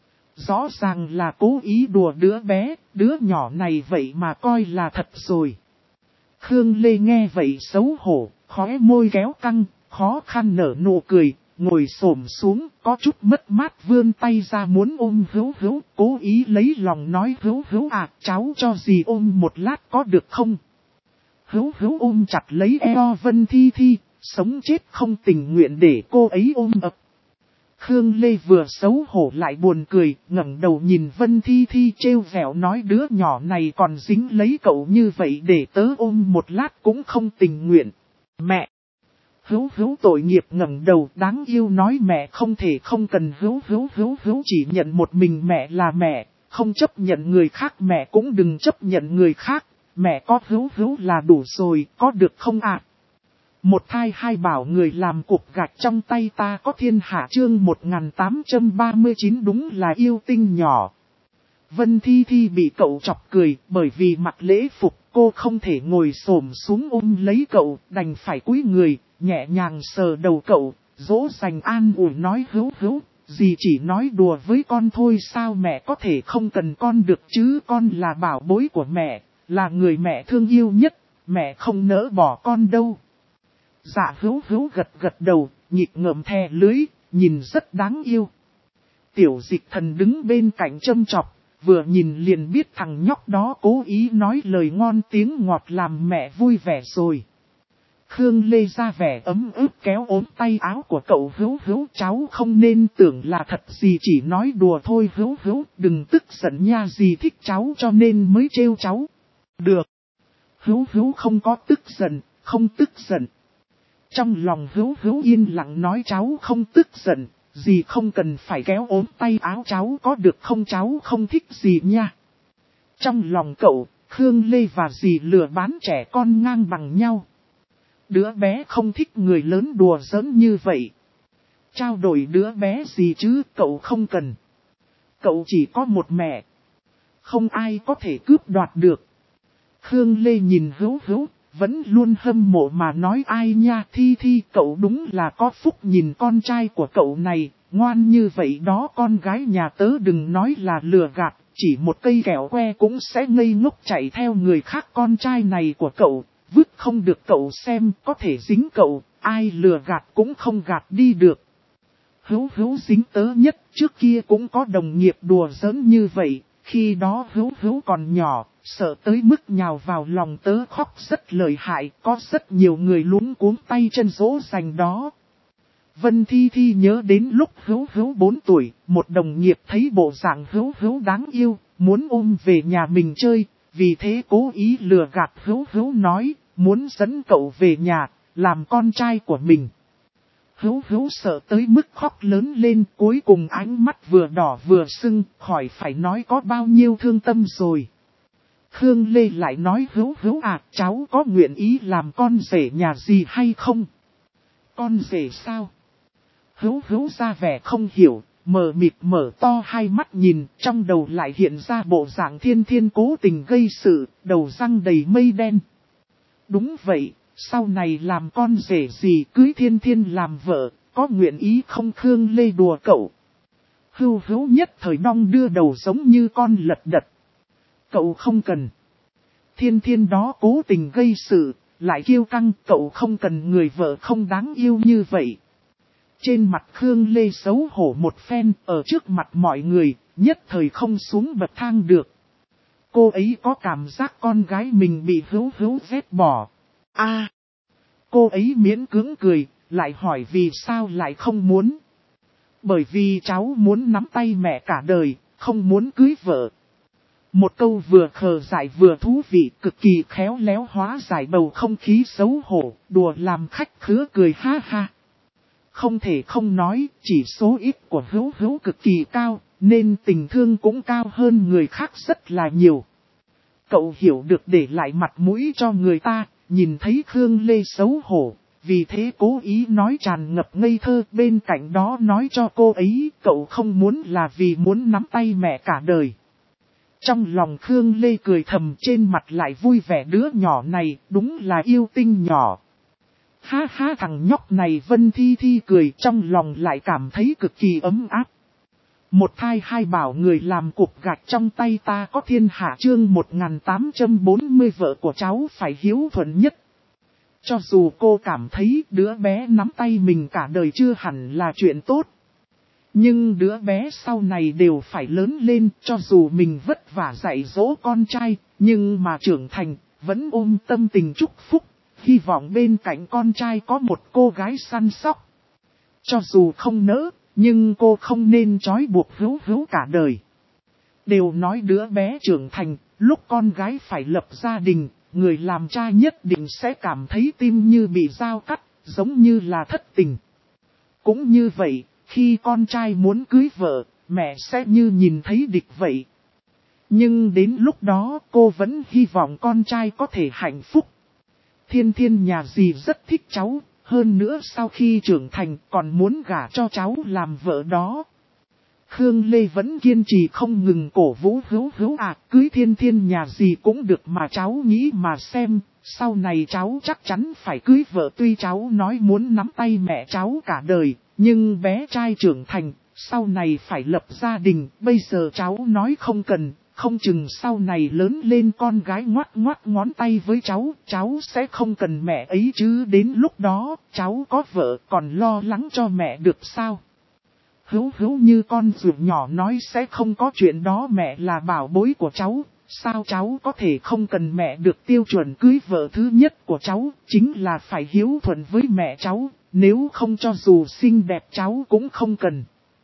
Rõ ràng là cố ý đùa đứa bé, đứa nhỏ này vậy mà coi là thật rồi. Khương Lê nghe vậy xấu hổ, khóe môi kéo căng, khó khăn nở nụ cười, ngồi xổm xuống, có chút mất mát vươn tay ra muốn ôm hữu, cố ý lấy lòng nói hữu à, cháu cho dì ôm một lát có được không? Hữu ôm chặt lấy eo Vân Thi Thi, sống chết không tình nguyện để cô ấy ôm ập. Khương Lê vừa xấu hổ lại buồn cười, ngẩng đầu nhìn Vân Thi Thi trêu vẹo nói đứa nhỏ này còn dính lấy cậu như vậy để tớ ôm một lát cũng không tình nguyện. Mẹ! Hữu tội nghiệp ngẩng đầu đáng yêu nói mẹ không thể không cần, hữu chỉ nhận một mình mẹ là mẹ, không chấp nhận người khác, mẹ cũng đừng chấp nhận người khác, mẹ có hữu là đủ rồi, có được không ạ? Một thai hai bảo người làm cục gạch trong tay ta có thiên hạ chương 1839 đúng là yêu tinh nhỏ. Vân Thi Thi bị cậu chọc cười, bởi vì mặc lễ phục cô không thể ngồi xổm xuống ôm lấy cậu, đành phải cúi người, nhẹ nhàng sờ đầu cậu, dỗ dành an ủi nói hữu, dì chỉ nói đùa với con thôi, sao mẹ có thể không cần con được chứ, con là bảo bối của mẹ, là người mẹ thương yêu nhất, mẹ không nỡ bỏ con đâu. Dạ hữu gật đầu, nhịp ngợm thè lưới, nhìn rất đáng yêu. Tiểu Dịch Thần đứng bên cạnh châm chọc, vừa nhìn liền biết thằng nhóc đó cố ý nói lời ngon tiếng ngọt làm mẹ vui vẻ rồi. Khương Lê ra vẻ ấm ức kéo ốm tay áo của cậu Hữu Hữu, cháu không nên tưởng là thật gì, chỉ nói đùa thôi Hữu Hữu, đừng tức giận nha, dì thích cháu cho nên mới trêu cháu. Được. Hữu Hữu không có tức giận, không tức giận. Trong lòng Hữu Hữu yên lặng nói cháu không tức giận, dì không cần phải kéo ốm tay áo cháu có được không, cháu không thích dì nha. Trong lòng cậu, Khương Lê và dì lừa bán trẻ con ngang bằng nhau. Đứa bé không thích người lớn đùa giỡn như vậy. Trao đổi đứa bé gì chứ, cậu không cần. Cậu chỉ có một mẹ. Không ai có thể cướp đoạt được. Khương Lê nhìn Hữu Hữu, vẫn luôn hâm mộ mà nói ai nha, Thi Thi cậu đúng là có phúc, nhìn con trai của cậu này, ngoan như vậy đó, con gái nhà tớ đừng nói là lừa gạt, chỉ một cây kẹo que cũng sẽ ngây ngốc chạy theo người khác, con trai này của cậu, vứt không được, cậu xem có thể dính cậu, ai lừa gạt cũng không gạt đi được. Hữu Hữu dính tớ nhất, trước kia cũng có đồng nghiệp đùa giỡn như vậy, khi đó Hữu Hữu còn nhỏ, sợ tới mức nhào vào lòng tớ khóc rất lợi hại, có rất nhiều người luống cuống tay chân dỗ dành đó. Vân Thi Thi nhớ đến lúc Hữu Hữu 4 tuổi, một đồng nghiệp thấy bộ dạng Hữu Hữu đáng yêu, muốn ôm về nhà mình chơi, vì thế cố ý lừa gạt Hữu Hữu nói, muốn dẫn cậu về nhà, làm con trai của mình. Hữu Hữu sợ tới mức khóc lớn lên, cuối cùng ánh mắt vừa đỏ vừa sưng, khỏi phải nói có bao nhiêu thương tâm rồi. Khương Lê lại nói Hữu Hữu à, cháu có nguyện ý làm con rể nhà gì hay không? Con rể sao? Hữu Hữu ra vẻ không hiểu, mờ mịt mở to hai mắt nhìn, trong đầu lại hiện ra bộ dạng Thiên Thiên cố tình gây sự, đầu răng đầy mây đen. Đúng vậy, sau này làm con rể gì cưới Thiên Thiên làm vợ, có nguyện ý không? Khương Lê đùa cậu. Hữu Hữu nhất thời đong đưa đầu giống như con lật đật. Cậu không cần. Thiên Thiên đó cố tình gây sự, lại kiêu căng, cậu không cần người vợ không đáng yêu như vậy. Trên mặt Khương Lê xấu hổ một phen, ở trước mặt mọi người, nhất thời không xuống bậc thang được. Cô ấy có cảm giác con gái mình bị Hữu Hữu ghét bỏ. Cô ấy miễn cưỡng cười, lại hỏi vì sao lại không muốn. Bởi vì cháu muốn nắm tay mẹ cả đời, không muốn cưới vợ. Một câu vừa khờ dại vừa thú vị, cực kỳ khéo léo hóa giải bầu không khí xấu hổ, đùa làm khách khứa cười ha ha. Không thể không nói, chỉ số ít của Hữu Hữu cực kỳ cao, nên tình thương cũng cao hơn người khác rất là nhiều. Cậu hiểu được để lại mặt mũi cho người ta, nhìn thấy Khương Lê xấu hổ, vì thế cố ý nói tràn ngập ngây thơ, bên cạnh đó nói cho cô ấy, cậu không muốn là vì muốn nắm tay mẹ cả đời. Trong lòng Khương Lê cười thầm, trên mặt lại vui vẻ, đứa nhỏ này đúng là yêu tinh nhỏ. Ha ha, thằng nhóc này. Vân Thi Thi cười, trong lòng lại cảm thấy cực kỳ ấm áp. Một thai hai bảo người làm cục gạch trong tay ta có thiên hạ, chương 1840 vợ của cháu phải hiếu thuận nhất. Cho dù cô cảm thấy đứa bé nắm tay mình cả đời chưa hẳn là chuyện tốt. Nhưng đứa bé sau này đều phải lớn lên, cho dù mình vất vả dạy dỗ con trai, nhưng mà trưởng thành, vẫn ôm tâm tình chúc phúc, hy vọng bên cạnh con trai có một cô gái săn sóc. Cho dù không nỡ, nhưng cô không nên trói buộc Hữu Hữu cả đời. Đều nói đứa bé trưởng thành, lúc con gái phải lập gia đình, người làm cha nhất định sẽ cảm thấy tim như bị dao cắt, giống như là thất tình. Cũng như vậy, khi con trai muốn cưới vợ, mẹ sẽ như nhìn thấy địch vậy. Nhưng đến lúc đó cô vẫn hy vọng con trai có thể hạnh phúc. Thiên Thiên nhà dì rất thích cháu, hơn nữa sau khi trưởng thành còn muốn gả cho cháu làm vợ đó. Khương Lê vẫn kiên trì không ngừng cổ vũ Hữu Hữu à, cưới Thiên Thiên nhà dì cũng được mà cháu nghĩ mà xem, sau này cháu chắc chắn phải cưới vợ. Tuy cháu nói muốn nắm tay mẹ cháu cả đời, nhưng bé trai trưởng thành, sau này phải lập gia đình, bây giờ cháu nói không cần, không chừng sau này lớn lên con gái ngoắt ngoắt ngón tay với cháu sẽ không cần mẹ ấy chứ, đến lúc đó, cháu có vợ còn lo lắng cho mẹ được sao? Hữu Hữu như con ruột nhỏ nói sẽ không có chuyện đó, mẹ là bảo bối của cháu, Sao cháu có thể không cần mẹ được tiêu chuẩn cưới vợ thứ nhất của cháu, chính là phải hiếu thuận với mẹ cháu, nếu không cho dù xinh đẹp cháu cũng không cần.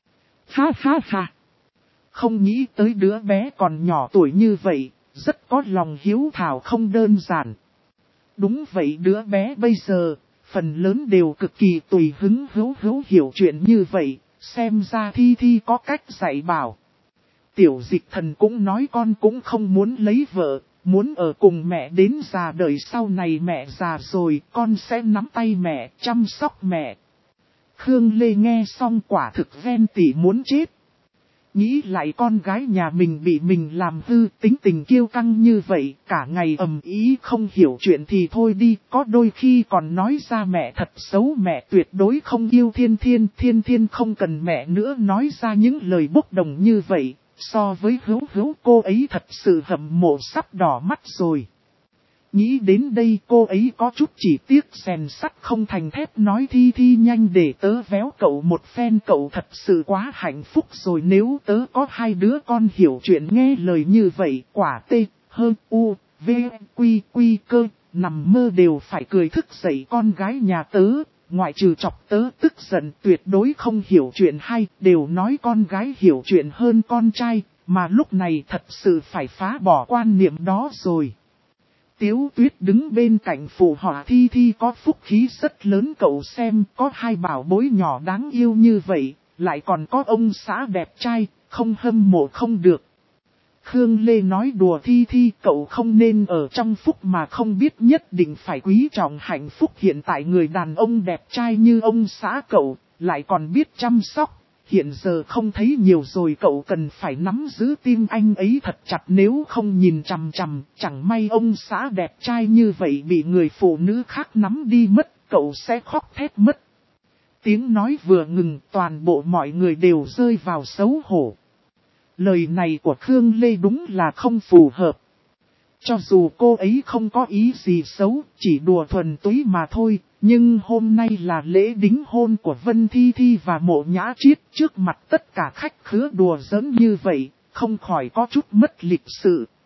Ha ha ha. Không nghĩ tới đứa bé còn nhỏ tuổi như vậy, rất có lòng hiếu thảo không đơn giản. Đúng vậy, đứa bé bây giờ, phần lớn đều cực kỳ tùy hứng hữu hiểu chuyện như vậy, xem ra Thi Thi có cách dạy bảo. Tiểu Dịch Thần cũng nói con cũng không muốn lấy vợ, muốn ở cùng mẹ đến già đời, sau này mẹ già rồi con sẽ nắm tay mẹ, chăm sóc mẹ. Khương Lê nghe xong quả thực ghen tị muốn chết. Nghĩ lại con gái nhà mình bị mình làm hư, tính tình kiêu căng như vậy, cả ngày ầm ý không hiểu chuyện thì thôi đi, có đôi khi còn nói ra mẹ thật xấu, mẹ tuyệt đối không yêu Thiên Thiên, Thiên Thiên không cần mẹ nữa, nói ra những lời bốc đồng như vậy, so với Hữu cô ấy thật sự hâm mộ sắp đỏ mắt rồi. Nghĩ đến đây cô ấy có chút chỉ tiếc rèn sắt không thành thép, nói Thi Thi nhanh để tớ véo cậu một phen, cậu thật sự quá hạnh phúc rồi, nếu tớ có hai đứa con hiểu chuyện nghe lời như vậy, quả tê, hơn u, v, quy cơ, nằm mơ đều phải cười thức dậy. Con gái nhà tớ, ngoại trừ chọc tớ tức giận, tuyệt đối không hiểu chuyện, hay đều nói con gái hiểu chuyện hơn con trai, mà lúc này thật sự phải phá bỏ quan niệm đó rồi. Tiếu Tuyết đứng bên cạnh phụ họa Thi Thi có phúc khí rất lớn, cậu xem có hai bảo bối nhỏ đáng yêu như vậy, lại còn có ông xã đẹp trai, không hâm mộ không được. Khương Lê nói đùa Thi Thi, cậu không nên ở trong phúc mà không biết, nhất định phải quý trọng hạnh phúc hiện tại, người đàn ông đẹp trai như ông xã cậu, lại còn biết chăm sóc. Hiện giờ không thấy nhiều rồi, cậu cần phải nắm giữ tim anh ấy thật chặt, nếu không nhìn chằm chằm, chẳng may ông xã đẹp trai như vậy bị người phụ nữ khác nắm đi mất, cậu sẽ khóc thét mất. Tiếng nói vừa ngừng, toàn bộ mọi người đều rơi vào xấu hổ. Lời này của Khương Lê đúng là không phù hợp. Cho dù cô ấy không có ý gì xấu, chỉ đùa thuần túy mà thôi, nhưng hôm nay là lễ đính hôn của Vân Thi Thi và Mộ Nhã Triết, trước mặt tất cả khách khứa đùa giỡn như vậy, không khỏi có chút mất lịch sự.